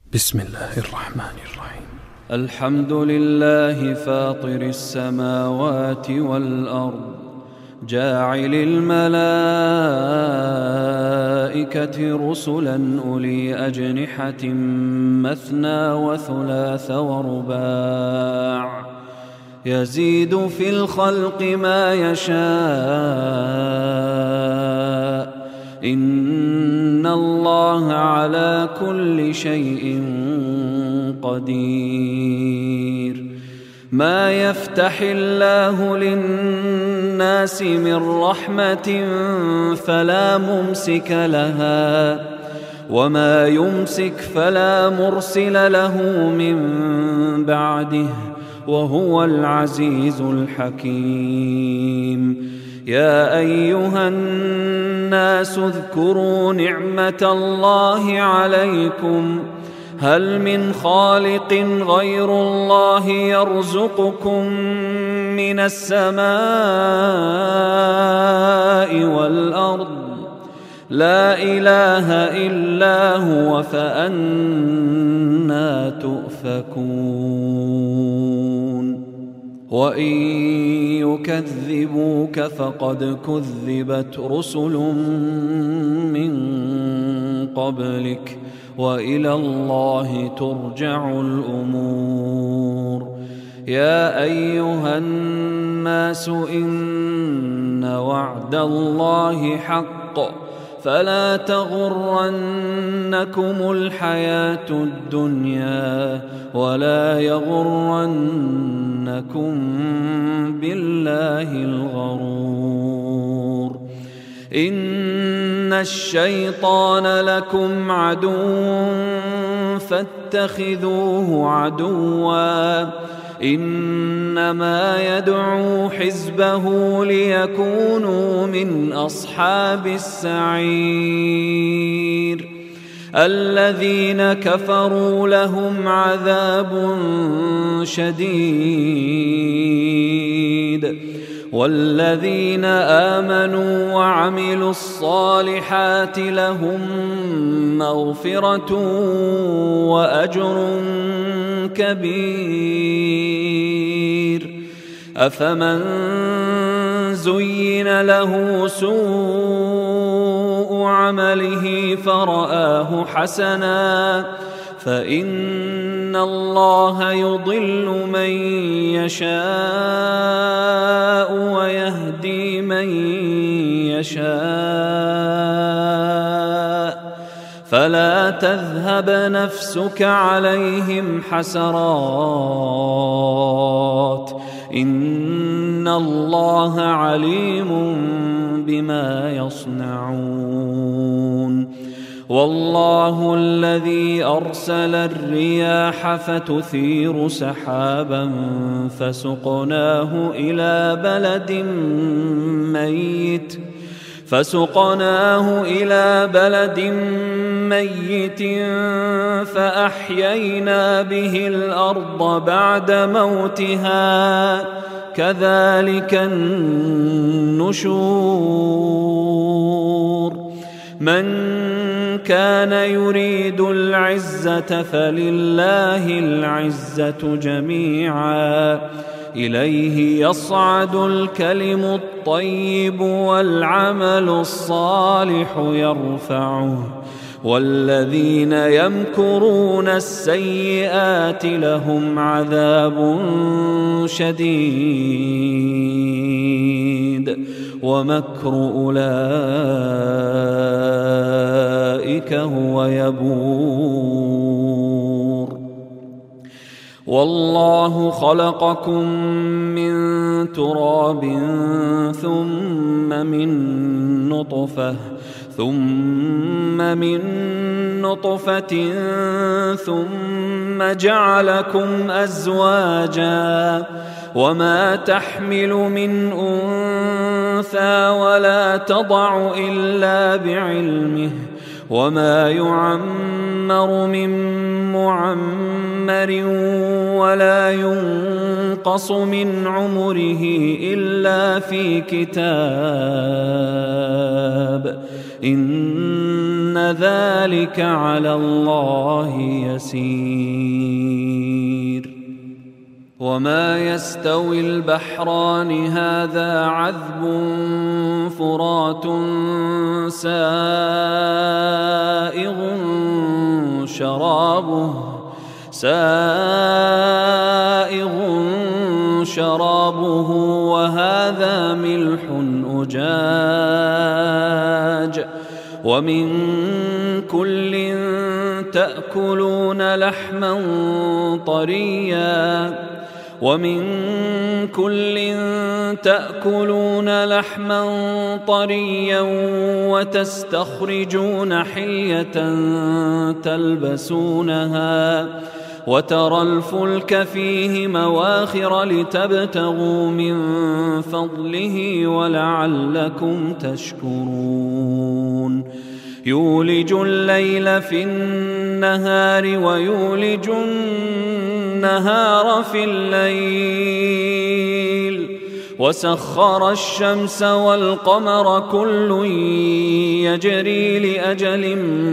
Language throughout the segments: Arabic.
بسم الله الرحمن الرحيم. الحمد لله فاطر السماوات والأرض جاعل الملائكة رسلا أولي أجنحة مثنى وثلاث ورباع يزيد في الخلق ما يشاء إن الله على كل شيء قدير. ما يفتح الله للناس من رحمة فلا ممسك لها وما يمسك فلا مرسل له من بعده وهو العزيز الحكيم. يا أيها الناس اذكروا نعمة الله عليكم هل من خالق غير الله يرزقكم من السماء والأرض لا إله إلا هو فأنى تؤفكون. وإن يكذبوك فقد كذبت رسل من قبلك وإلى الله ترجع الأمور. يا أيها الناس إن وعد الله حق فلا تغرنكم الحياة الدنيا ولا يغرنكم بالله الغرور. إن الشيطان لكم عدو فاتخذوه عدوا إنما يدعو حزبه ليكونوا من أصحاب السعير. الذين كفروا لهم عذاب شديد والذين آمنوا وعملوا الصالحات لهم مغفرة وأجر كبير. أفمن زين له سوء عمله فرآه حسنا فإن الله يضل من يشاء ويهدي من يشاء فلا تذهب نفسك عليهم حسرات إن الله عليم بما يصنعون. والله الذي أرسل الرياح فتثير سحابا فسقناه إلى بلد ميت فأحيينا به الأرض بعد موتها كذلك النشور. من كان يريد العزة فلله العزة جميعا إليه يصعد الكلم الطيب والعمل الصالح يرفعه والذين يمكرون السيئات لهم عذاب شديد ومكر أولئك هو يبور. والله خلقكم من تراب ثم من نطفة ثم جعلكم أزواجا وما تحمل من أنثى ولا تضع إلا بعلمه وما يعمر من معمر ولا ينقص من عمره إلا في كتاب إن ذلك على الله يسير. وما يستوي البحران هذا عذب فرات سائغ شرابه وهذا ملح أجاج ومن كل تأكلون لحما طريا وتستخرجون حلية تلبسونها وترى الفلك فيه مواخر لتبتغوا من فضله ولعلكم تشكرون. يولج الليل في النهار ويولج النهار في الليل وسخر الشمس والقمر كل يجري لأجل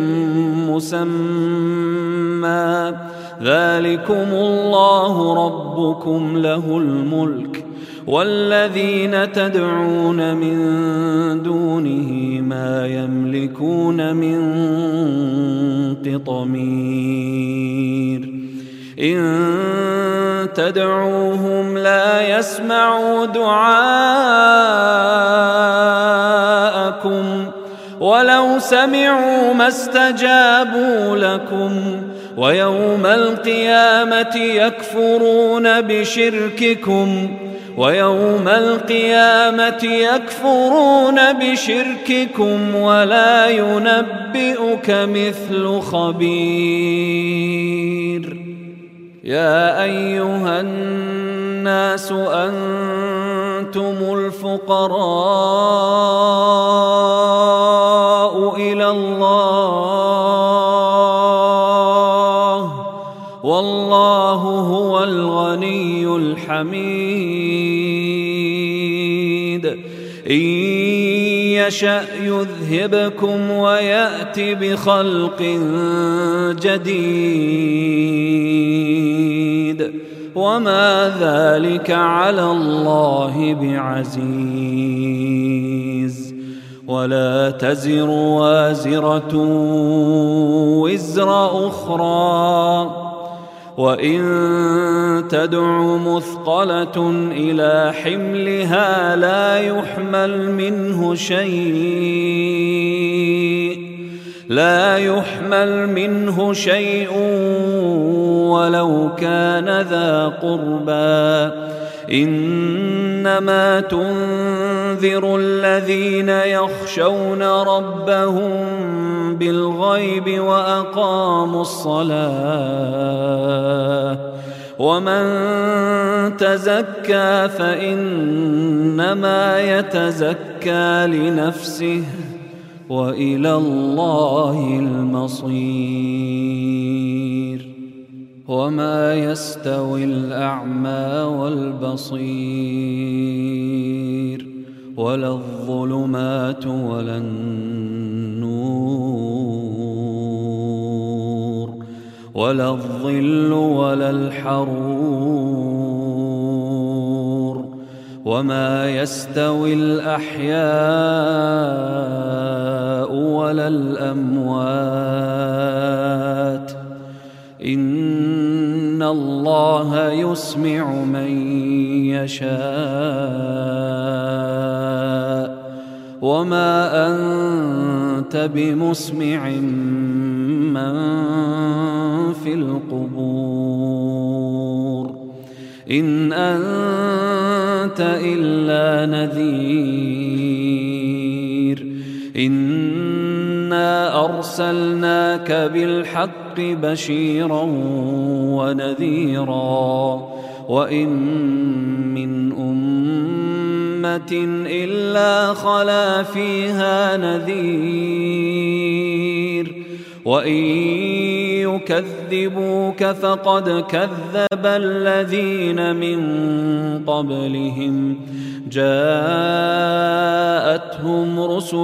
مسمى ذلكم الله ربكم له الملك والذين تدعون من دونه ما يملكون من قطمير. إن تدعوهم لا يسمعوا دعاءكم ولو سمعوا ما استجابوا لكم ويوم القيامة يكفرون بشرككم ولا ينبئك مثل خبير. يا أيها الناس أنتم الفقراء إلى الله والله هو الغني الحميد. إن يشأ يذهبكم ويأت بخلق جديد وما ذلك على الله بعزيز. ولا تزر وازرة وزر أخرى وإن تدع مثقلة إلى حملها لا يحمل منه شيء ولو كان ذا قربى. إنما تنذر الذين يخشون ربهم بالغيب وأقاموا الصلاة ومن تزكى فإنما يتزكى لنفسه وإلى الله المصير. وما يستوي الأعمى والبصير ولا الظلمات ولا النور ولا الظل ولا الحرور. وما يستوي الأحياء ولا الأموات إن الله يسمع من يشاء وما أنت بمسمع من في القبور إن أنت إلا نذير. إنا أرسلناك بالحق بشيرا ونذيرا وإن من أمة إلا خلا فيها نذير وإن يكذبوك فقد كذب الذين من قبلهم جاءتهم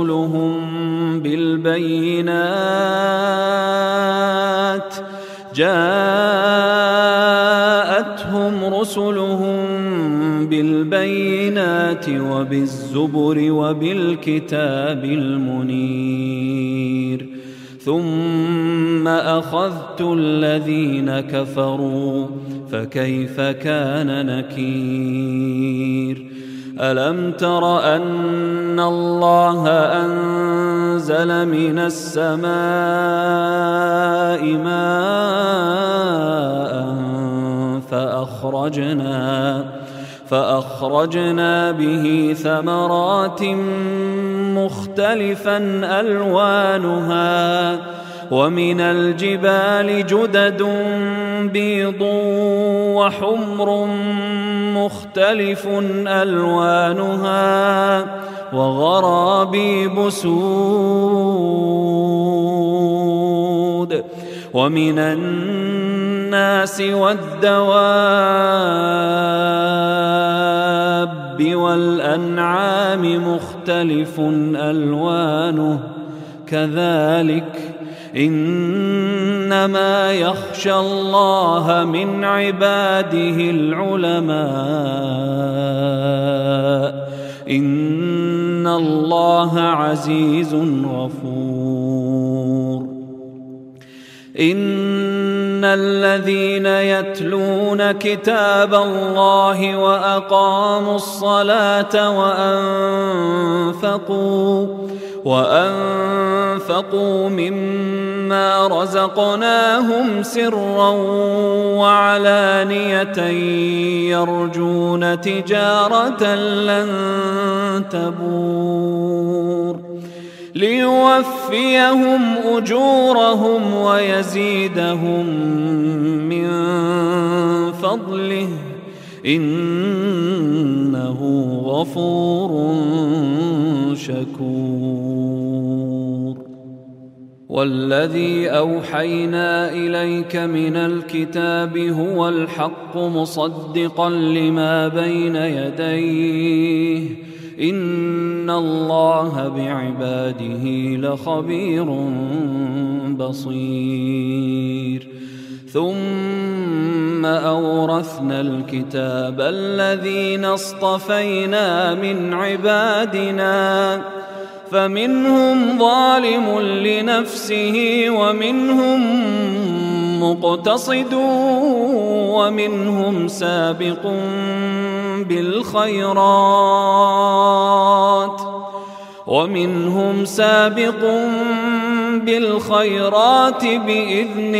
رسلهم بالبينات وبالزبر وبالكتاب المنير ثم أخذت الذين كفروا فكيف كان نكير ألم تر أن الله أنزل من السماء ماء فأخرجنا به ثمرات مختلفا ألوانها ومن الجبال جدد بيض وحمر مختلف ألوانها وغرابيب سود ومن الناس والدواب والأنعام مختلف ألوانه كذلك إنما يخشى الله من عباده العلماء إن الله عزيز غفور إن الذين يتلون كتاب الله وأقاموا الصلاة وأنفقوا مما رزقناهم سرا وعلانية يرجون تجارة لن تبور ليوفيهم أجورهم ويزيدهم من فضله إنه غفور شكور والذي أوحينا إليك من الكتاب هو الحق مصدقا لما بين يديه إن الله بعباده لخبير بصير ثم أورثنا الكتاب الذين اصطفينا من عبادنا فمنهم ظالم لنفسه ومنهم مقتصد ومنهم سابق بالخيرات بإذن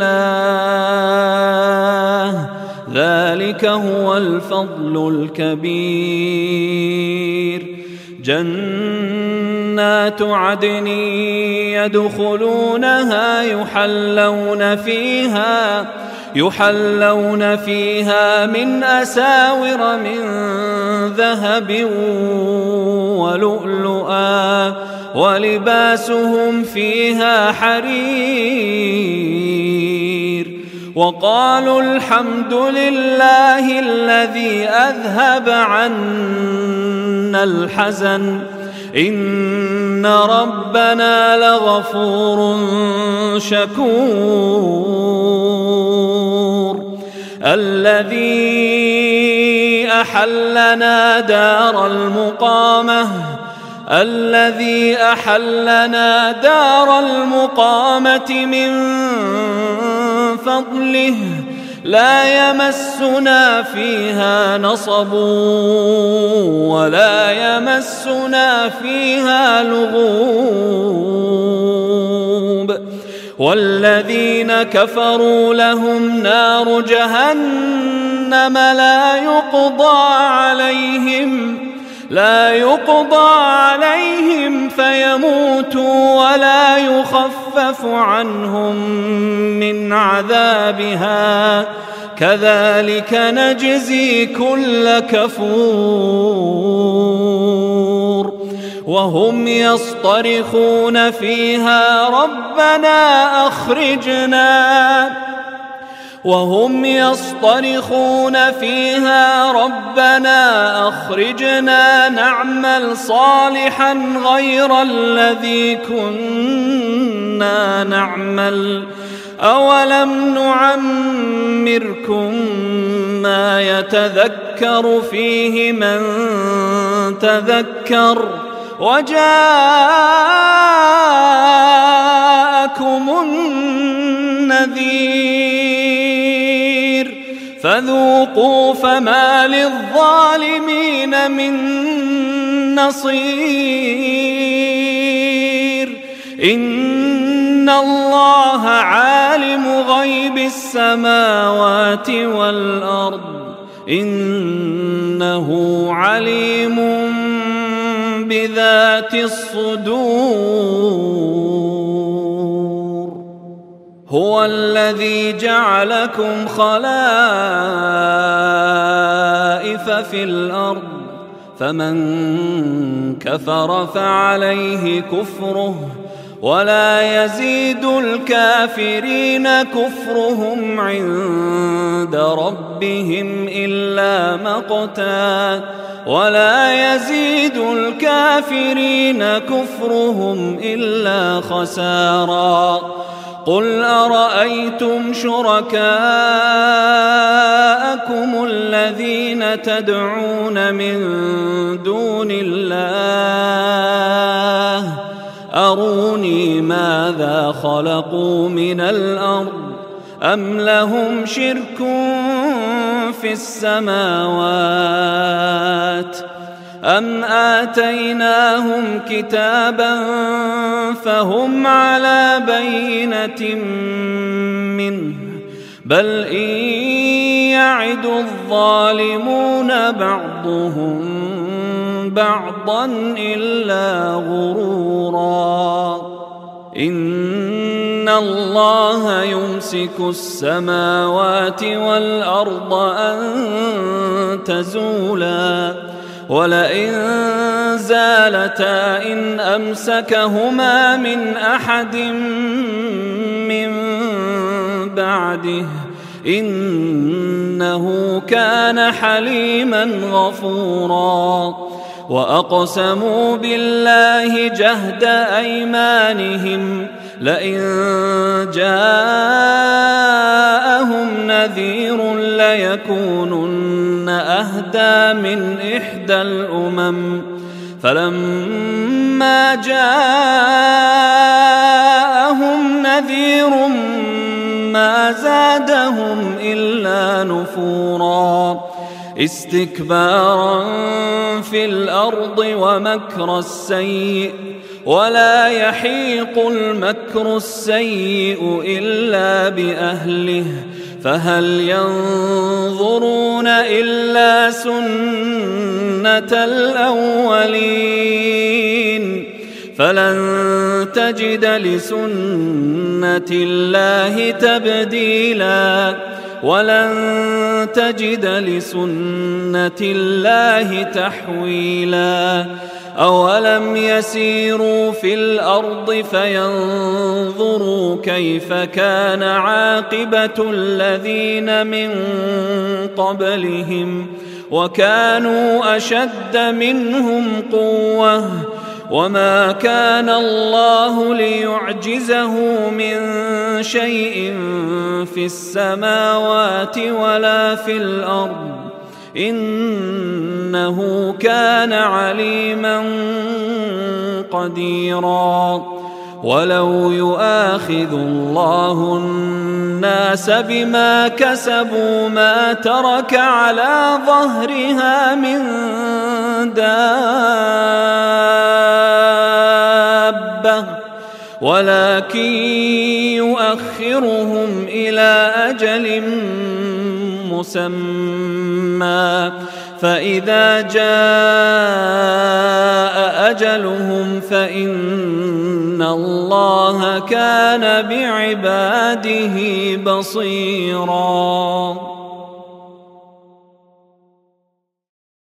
الله ذلك هو الفضل الكبير جنات عدن يدخلونها يحلون فيها من أساور من ذهب ولؤلؤا ولباسهم فيها حرير وقالوا الحمد لله الذي أذهب عنا الحزن إن ربنا لغفور شكور الذي أحلنا دار المقامة من فضله لا يمسنا فيها نصب ولا يمسنا فيها لغوب والذين كفروا لهم نار جهنم لا يقضى عليهم فيموتوا ولا يخفف عنهم من عذابها كذلك نجزي كل كفور وهم يصطرخون فيها ربنا أخرجنا نعمل صالحا غير الذي كنا نعمل أولم نعمركم ما يتذكر فيه من تذكر وجاءكم النذير فذوقوا فما للظالمين من نصير إن الله عالم غيب السماوات والأرض إنه عليم بذات الصدور هو الذي جعلكم خلائف في الأرض فمن كفر فعليه كفره ولا يزيد الكافرين كفرهم عند ربهم إلا مقتا خسارا قل أرأيتم شركاءكم الذين تدعون من دون الله أروني ماذا خلقوا من الأرض أم لهم شرك في السماوات أم آتيناهم كتابا فهم على بينة منه بل إن يعد الظالمون بعضهم بعضا إلا غرورا إن الله يمسك السماوات والأرض أن تزولا ولئن زالتا إن أمسكهما من أحد من بعده إنه كان حليما غفورا وأقسموا بالله جهد أيمانهم لئن جاءهم نذير ليكونن أهدى من إحدى الأمم فلما جاءهم نذير ما زادهم إلا نفورا استكبارا في الأرض ومكر السيء ولا يحيق المكر السيء إلا بأهله فهل ينظرون إلا سنة الأولين فلن تجد لسنة الله تبديلا ولن تجد لسنة الله تحويلا أولم يسيروا في الأرض فينظروا كيف كان عاقبة الذين من قبلهم وكانوا أشد منهم قوة وما كان الله ليعجزه من شيء في السماوات ولا في الأرض إنه كان عليما قديرا ولو يؤاخذ الله الناس بما كسبوا ما ترك على ظهرها من دابة ولكن يؤخرهم إلى أجل مسمى فإذا جاء أجلهم فإن الله كان بعباده بصيراً